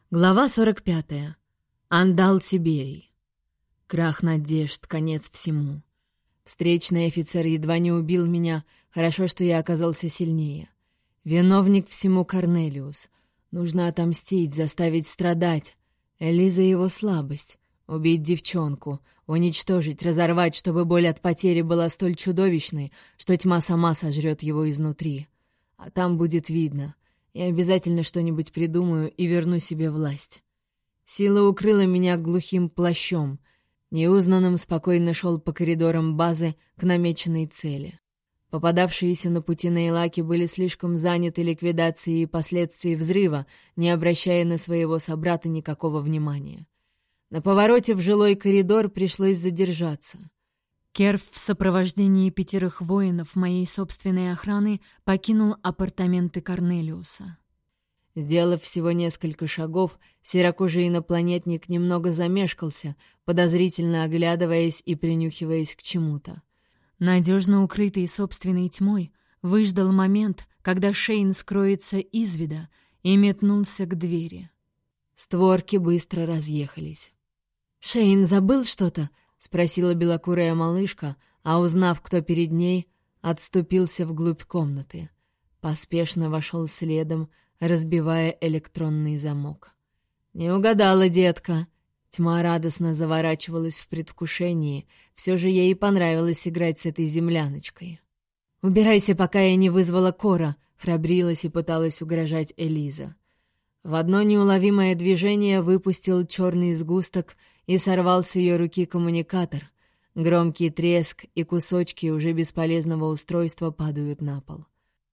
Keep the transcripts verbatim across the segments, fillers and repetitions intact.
Глава сорок пятая. Андал Тиберий. Крах надежд, конец всему. Встречный офицер едва не убил меня, хорошо, что я оказался сильнее. Виновник всему Корнелиус. Нужно отомстить, заставить страдать. Элиза — его слабость. Убить девчонку, уничтожить, разорвать, чтобы боль от потери была столь чудовищной, что тьма сама сожрет его изнутри. А там будет видно. Я обязательно что-нибудь придумаю и верну себе власть. Сила укрыла меня глухим плащом. Неузнанным спокойно шел по коридорам базы к намеченной цели. Попадавшиеся на пути Нейлаки были слишком заняты ликвидацией последствий взрыва, не обращая на своего собрата никакого внимания. На повороте в жилой коридор пришлось задержаться. Керв в сопровождении пятерых воинов моей собственной охраны покинул апартаменты Корнелиуса. Сделав всего несколько шагов, серокожий инопланетник немного замешкался, подозрительно оглядываясь и принюхиваясь к чему-то. Надежно укрытый собственной тьмой, выждал момент, когда Шейн скроется из вида, и метнулся к двери. Створки быстро разъехались. «Шейн забыл что-то?» — спросила белокурая малышка, а, узнав, кто перед ней, отступился вглубь комнаты. Поспешно вошел следом, разбивая электронный замок. «Не угадала, детка!» Тьма радостно заворачивалась в предвкушении. Все же ей понравилось играть с этой земляночкой. «Убирайся, пока я не вызвала Кора!» — храбрилась и пыталась угрожать Элиза. В одно неуловимое движение выпустил черный сгусток и сорвал с ее руки коммуникатор. Громкий треск и кусочки уже бесполезного устройства падают на пол.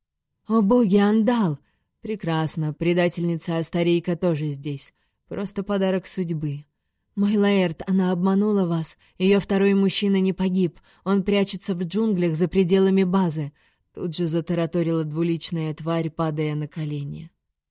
«О боги, Андал!» «Прекрасно, предательница Астарийка тоже здесь. Просто подарок судьбы. Мой Лаэрт, она обманула вас. Ее второй мужчина не погиб. Он прячется в джунглях за пределами базы». Тут же затараторила двуличная тварь, падая на колени.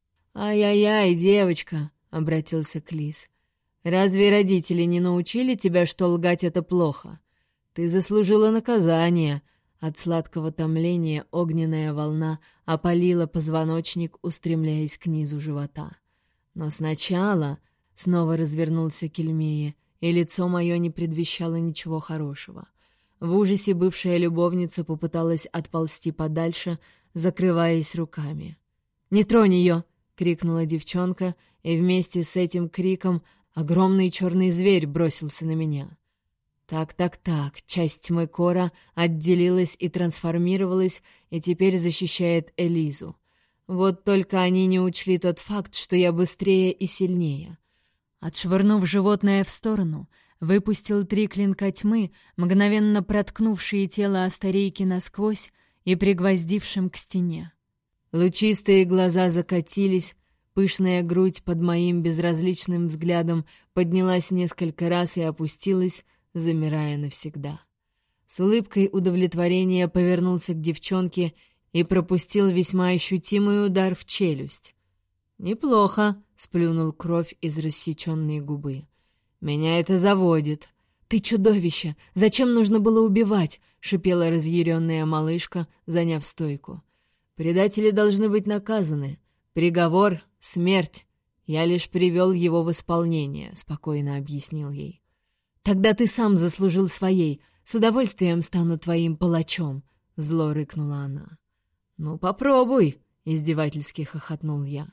«Ай-яй-яй, девочка!» — обратился к Лис. «Разве родители не научили тебя, что лгать — это плохо? Ты заслужила наказание». От сладкого томления огненная волна опалила позвоночник, устремляясь к низу живота. Но сначала снова развернулся Кельмея, и лицо мое не предвещало ничего хорошего. В ужасе бывшая любовница попыталась отползти подальше, закрываясь руками. «Не тронь ее!» — крикнула девчонка, и вместе с этим криком огромный черный зверь бросился на меня. Так-так-так, часть тьмы Кора отделилась и трансформировалась, и теперь защищает Элизу. Вот только они не учли тот факт, что я быстрее и сильнее. Отшвырнув животное в сторону, выпустил три клинка тьмы, мгновенно проткнувшие тело Астарейки насквозь и пригвоздившим к стене. Лучистые глаза закатились, пышная грудь под моим безразличным взглядом поднялась несколько раз и опустилась, замирая навсегда. С улыбкой удовлетворения повернулся к девчонке и пропустил весьма ощутимый удар в челюсть. «Неплохо», — сплюнул кровь из рассеченной губы. «Меня это заводит». «Ты чудовище! Зачем нужно было убивать?» — шипела разъяренная малышка, заняв стойку. «Предатели должны быть наказаны. Приговор — смерть. Я лишь привел его в исполнение», — спокойно объяснил ей. «Тогда ты сам заслужил своей. С удовольствием стану твоим палачом», — зло рыкнула она. «Ну, попробуй», — издевательски хохотнул я.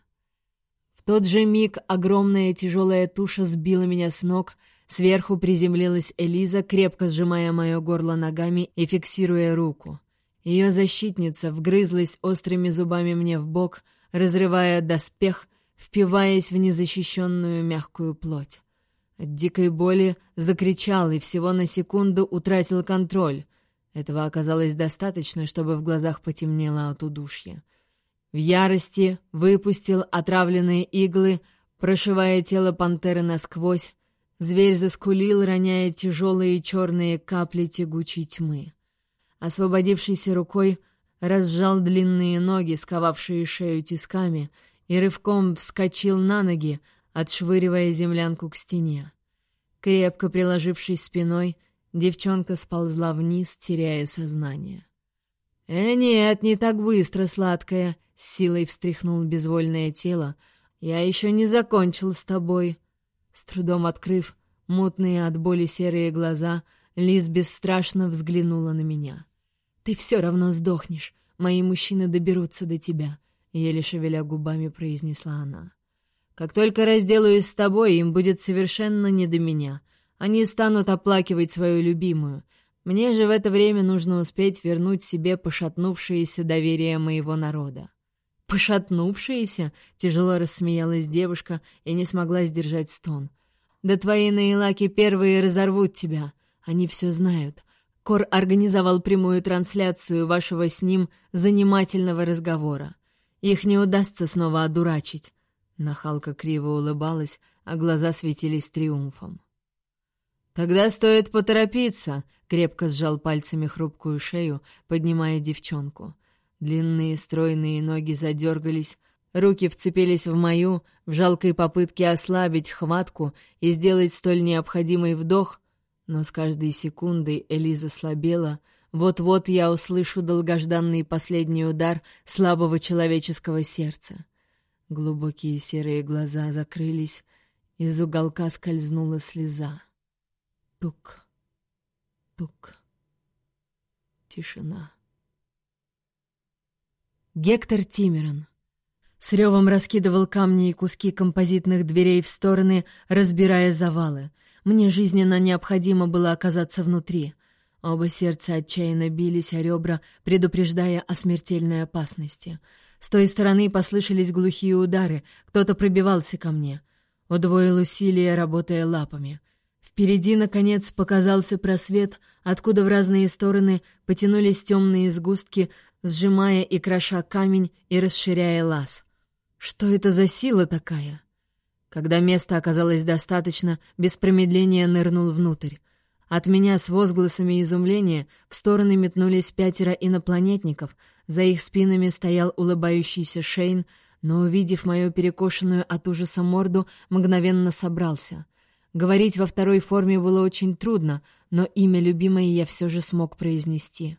В тот же миг огромная тяжелая туша сбила меня с ног, сверху приземлилась Элиза, крепко сжимая мое горло ногами и фиксируя руку. Ее защитница вгрызлась острыми зубами мне в бок, разрывая доспех, впиваясь в незащищенную мягкую плоть. От дикой боли закричал и всего на секунду утратил контроль. Этого оказалось достаточно, чтобы в глазах потемнело от удушья. В ярости выпустил отравленные иглы, прошивая тело пантеры насквозь. Зверь заскулил, роняя тяжелые черные капли тягучей тьмы. Освободившейся рукой разжал длинные ноги, сковавшие шею тисками, и рывком вскочил на ноги, отшвыривая землянку к стене. Крепко приложившись спиной, девчонка сползла вниз, теряя сознание. «Э, нет, не так быстро, сладкая!» — с силой встряхнул безвольное тело, Я еще не закончил с тобой». С трудом открыв мутные от боли серые глаза, Лиз бесстрашно взглянула на меня. «Ты все равно сдохнешь. Мои мужчины доберутся до тебя», — еле шевеля губами произнесла она. «Как только разделаюсь с тобой, им будет совершенно не до меня. Они станут оплакивать свою любимую. Мне же в это время нужно успеть вернуть себе пошатнувшееся доверие моего народа». «Пошатнувшееся?» — тяжело рассмеялась девушка и не смогла сдержать стон. «Да твои наилаки первые разорвут тебя. Они все знают. Кор организовал прямую трансляцию вашего с ним занимательного разговора. Их не удастся снова одурачить». Нахалка криво улыбалась, а глаза светились триумфом. «Тогда стоит поторопиться», — крепко сжал пальцами хрупкую шею, поднимая девчонку. Длинные стройные ноги задергались, руки вцепились в мою, в жалкой попытке ослабить хватку и сделать столь необходимый вдох, но с каждой секундой Элиза слабела. Вот-вот я услышу долгожданный последний удар слабого человеческого сердца. Глубокие серые глаза закрылись, из уголка скользнула слеза. Тук, тук, тишина. Гектор Тимерон с ревом раскидывал камни и куски композитных дверей в стороны, разбирая завалы. Мне жизненно необходимо было оказаться внутри. Оба сердца отчаянно бились о ребра, предупреждая о смертельной опасности. С той стороны послышались глухие удары, кто-то пробивался ко мне. Удвоил усилия, работая лапами. Впереди, наконец, показался просвет, откуда в разные стороны потянулись темные сгустки, сжимая и кроша камень и расширяя лаз. Что это за сила такая? Когда места оказалось достаточно, без промедления нырнул внутрь. От меня с возгласами изумления в стороны метнулись пятеро инопланетников, за их спинами стоял улыбающийся Шейн, но, увидев мою перекошенную от ужаса морду, мгновенно собрался. Говорить во второй форме было очень трудно, но имя любимой я все же смог произнести.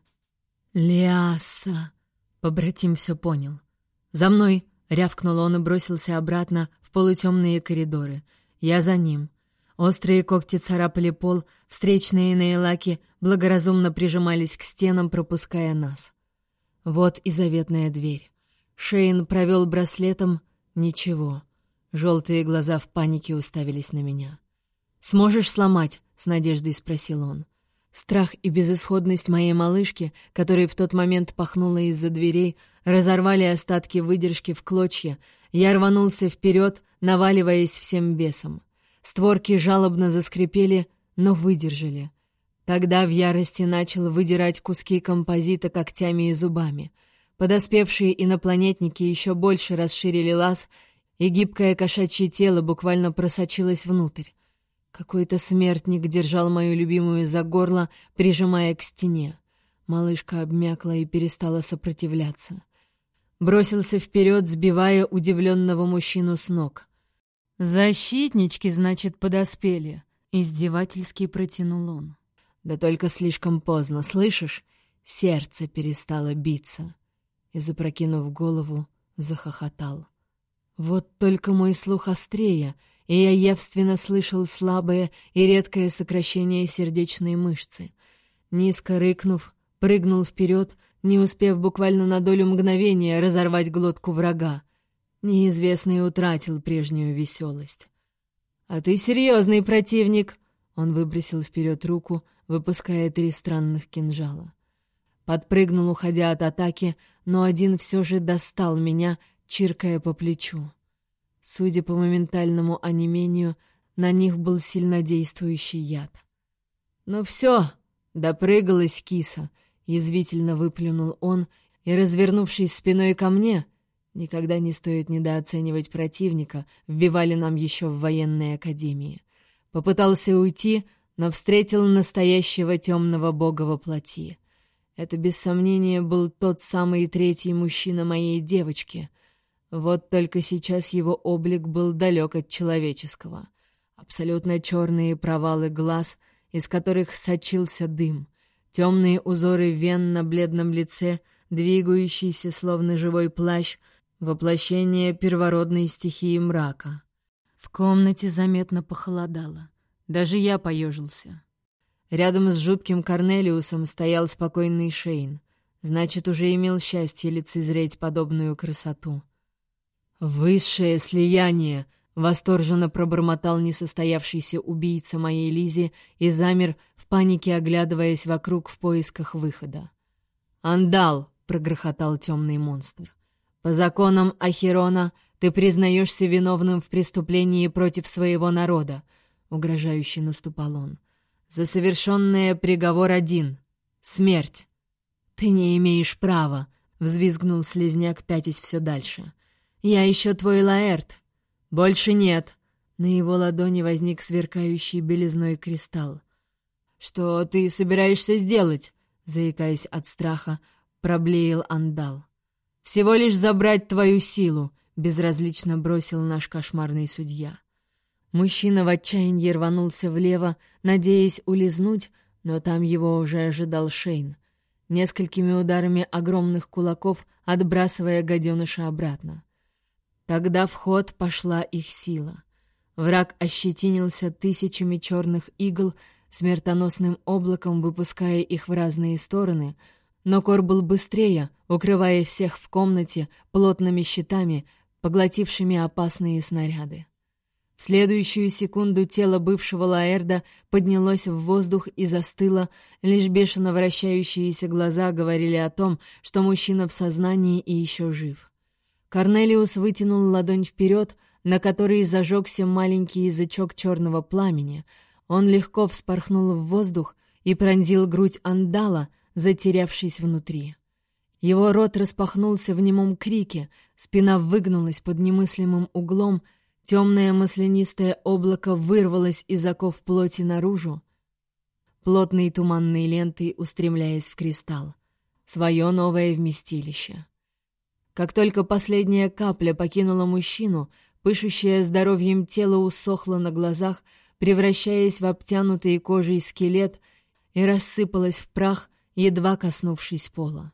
«Лиаса!» — побратим все понял. «За мной!» — рявкнул он и бросился обратно в полутемные коридоры. Я за ним. Острые когти царапали пол, встречные наилаки благоразумно прижимались к стенам, пропуская нас. Вот и заветная дверь. Шейн провел браслетом. Ничего. Желтые глаза в панике уставились на меня. «Сможешь сломать?» — с надеждой спросил он. Страх и безысходность моей малышки, которой в тот момент пахнуло из-за дверей, разорвали остатки выдержки в клочья. Я рванулся вперед, наваливаясь всем бесом. Створки жалобно заскрипели, но выдержали. Тогда в ярости начал выдирать куски композита когтями и зубами. Подоспевшие инопланетники еще больше расширили лаз, и гибкое кошачье тело буквально просочилось внутрь. Какой-то смертник держал мою любимую за горло, прижимая к стене. Малышка обмякла и перестала сопротивляться. Бросился вперед, сбивая удивленного мужчину с ног. «Защитнички, значит, подоспели», — издевательски протянул он. «Да только слишком поздно, слышишь? Сердце перестало биться». И, запрокинув голову, захохотал. Вот только мой слух острее, и я явственно слышал слабое и редкое сокращение сердечной мышцы. Низко рыкнув, прыгнул вперед, не успев буквально на долю мгновения разорвать глотку врага. Неизвестный утратил прежнюю веселость. «А ты серьезный противник!» Он выбросил вперед руку, выпуская три странных кинжала. Подпрыгнул, уходя от атаки, но один все же достал меня, чиркая по плечу. Судя по моментальному онемению, на них был сильнодействующий яд. «Ну все, допрыгалась киса!» — язвительно выплюнул он, и, развернувшись спиной ко мне, никогда не стоит недооценивать противника, вбивали нам еще в военной академии. Попытался уйти, но встретил настоящего темного бога во плоти. Это, без сомнения, был тот самый третий мужчина моей девочки. Вот только сейчас его облик был далек от человеческого. Абсолютно черные провалы глаз, из которых сочился дым, темные узоры вен на бледном лице, двигающийся, словно живой плащ, Воплощение первородной стихии мрака. В комнате заметно похолодало. Даже я поежился. Рядом с жутким Корнелиусом стоял спокойный Шейн. Значит, уже имел счастье лицезреть подобную красоту. «Высшее слияние!» — восторженно пробормотал несостоявшийся убийца моей Лизи и замер, в панике оглядываясь вокруг в поисках выхода. «Андал!» — прогрохотал темный монстр. «По законам Ахерона ты признаешься виновным в преступлении против своего народа», — угрожающе наступал он. «За совершенное приговор один — смерть». «Ты не имеешь права», — взвизгнул слизняк, пятясь все дальше. «Я еще твой Лаэрт». «Больше нет». На его ладони возник сверкающий белизной кристалл. «Что ты собираешься сделать?» — заикаясь от страха, проблеял Андал. «Всего лишь забрать твою силу», — безразлично бросил наш кошмарный судья. Мужчина в отчаянии рванулся влево, надеясь улизнуть, но там его уже ожидал Шейн, несколькими ударами огромных кулаков отбрасывая гаденыша обратно. Тогда в ход пошла их сила. Враг ощетинился тысячами черных игл, смертоносным облаком выпуская их в разные стороны, но Кор был быстрее, укрывая всех в комнате плотными щитами, поглотившими опасные снаряды. В следующую секунду тело бывшего Лаэрда поднялось в воздух и застыло, лишь бешено вращающиеся глаза говорили о том, что мужчина в сознании и еще жив. Корнелиус вытянул ладонь вперед, на которой зажегся маленький язычок черного пламени. Он легко вспорхнул в воздух и пронзил грудь Андала, затерявшись внутри. Его рот распахнулся в немом крике, спина выгнулась под немыслимым углом, темное маслянистое облако вырвалось из оков плоти наружу, плотной туманной лентой устремляясь в кристалл, свое новое вместилище. Как только последняя капля покинула мужчину, пышущее здоровьем тело усохло на глазах, превращаясь в обтянутый кожей скелет, и рассыпалось в прах, едва коснувшись пола.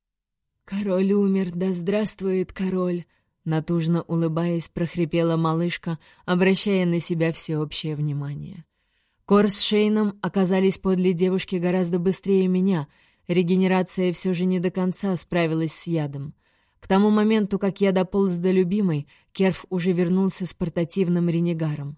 «Король умер, да здравствует король!» Натужно улыбаясь, прохрипела малышка, обращая на себя всеобщее внимание. Кор с Шейном оказались подле девушки гораздо быстрее меня. Регенерация все же не до конца справилась с ядом. К тому моменту, как я дополз до любимой, Керф уже вернулся с портативным ренегаром.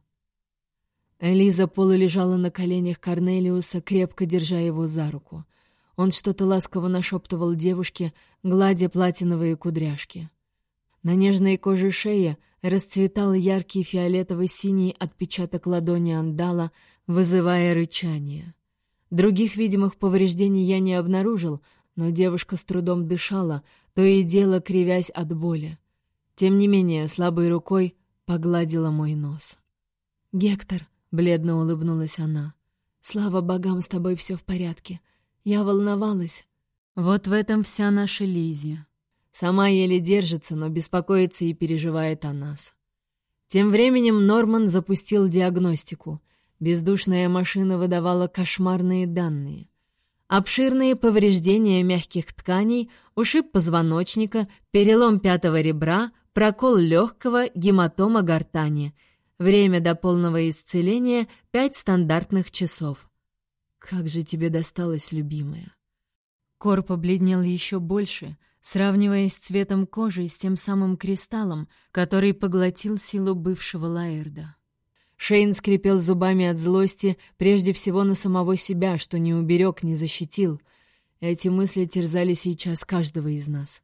Элиза полулежала на коленях Корнелиуса, крепко держа его за руку. Он что-то ласково нашептывал девушке, гладя платиновые кудряшки. На нежной коже шеи расцветал яркий фиолетово-синий отпечаток ладони Андала, вызывая рычание. Других видимых повреждений я не обнаружил, но девушка с трудом дышала, то и дело кривясь от боли. Тем не менее, слабой рукой погладила мой нос. «Гектор», — бледно улыбнулась она, — «слава богам, с тобой все в порядке. Я волновалась». Вот в этом вся наша Лиззи. Сама еле держится, но беспокоится и переживает о нас. Тем временем Норман запустил диагностику. Бездушная машина выдавала кошмарные данные. Обширные повреждения мягких тканей, ушиб позвоночника, перелом пятого ребра, прокол легкого, гематома гортани. Время до полного исцеления — пять стандартных часов. Как же тебе досталось, любимая? Кор побледнел еще больше, сравниваясь цветом кожи с тем самым кристаллом, который поглотил силу бывшего Лаэрда. Шейн скрипел зубами от злости, прежде всего на самого себя, что не уберег, не защитил. Эти мысли терзали сейчас каждого из нас.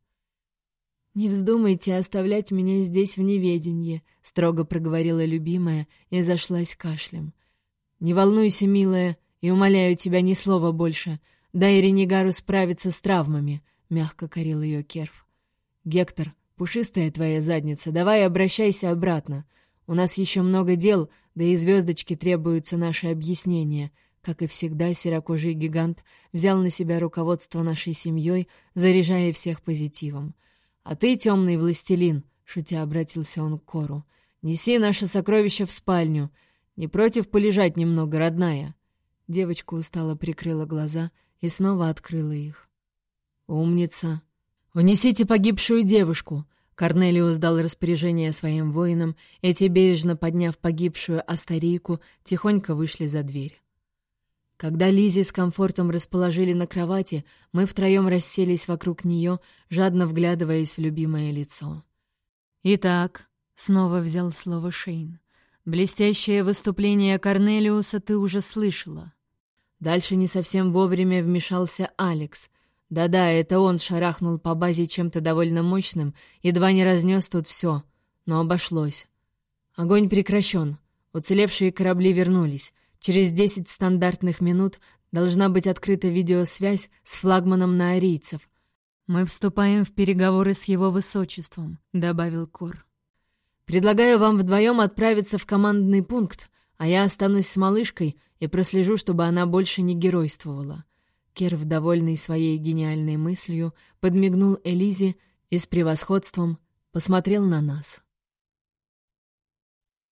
«Не вздумайте оставлять меня здесь в неведении», — строго проговорила любимая и зашлась кашлем. «Не волнуйся, милая, и умоляю тебя ни слова больше. Дай Ренегару справиться с травмами», — мягко корил ее Керф. «Гектор, пушистая твоя задница, давай обращайся обратно. У нас еще много дел, да и звездочке требуются наши объяснения». Как и всегда, серокожий гигант взял на себя руководство нашей семьей, заряжая всех позитивом. «А ты, темный властелин», — шутя обратился он к Кору, — «неси наше сокровище в спальню. Не против полежать немного, родная?» Девочка устало прикрыла глаза и снова открыла их. «Умница! Унесите погибшую девушку!» Корнелиус дал распоряжение своим воинам, эти, бережно подняв погибшую Астарийку, тихонько вышли за дверь. Когда Лизи с комфортом расположили на кровати, мы втроем расселись вокруг нее, жадно вглядываясь в любимое лицо. «Итак», — снова взял слово Шейн, — «блестящее выступление Корнелиуса ты уже слышала». Дальше не совсем вовремя вмешался Алекс. Да-да, это он шарахнул по базе чем-то довольно мощным, едва не разнес тут все, но обошлось. Огонь прекращен, уцелевшие корабли вернулись. Через десять стандартных минут должна быть открыта видеосвязь с флагманом наорийцев. «Мы вступаем в переговоры с его высочеством», — добавил Кор. «Предлагаю вам вдвоем отправиться в командный пункт, а я останусь с малышкой и прослежу, чтобы она больше не геройствовала». Керв, довольный своей гениальной мыслью, подмигнул Элизе и с превосходством посмотрел на нас.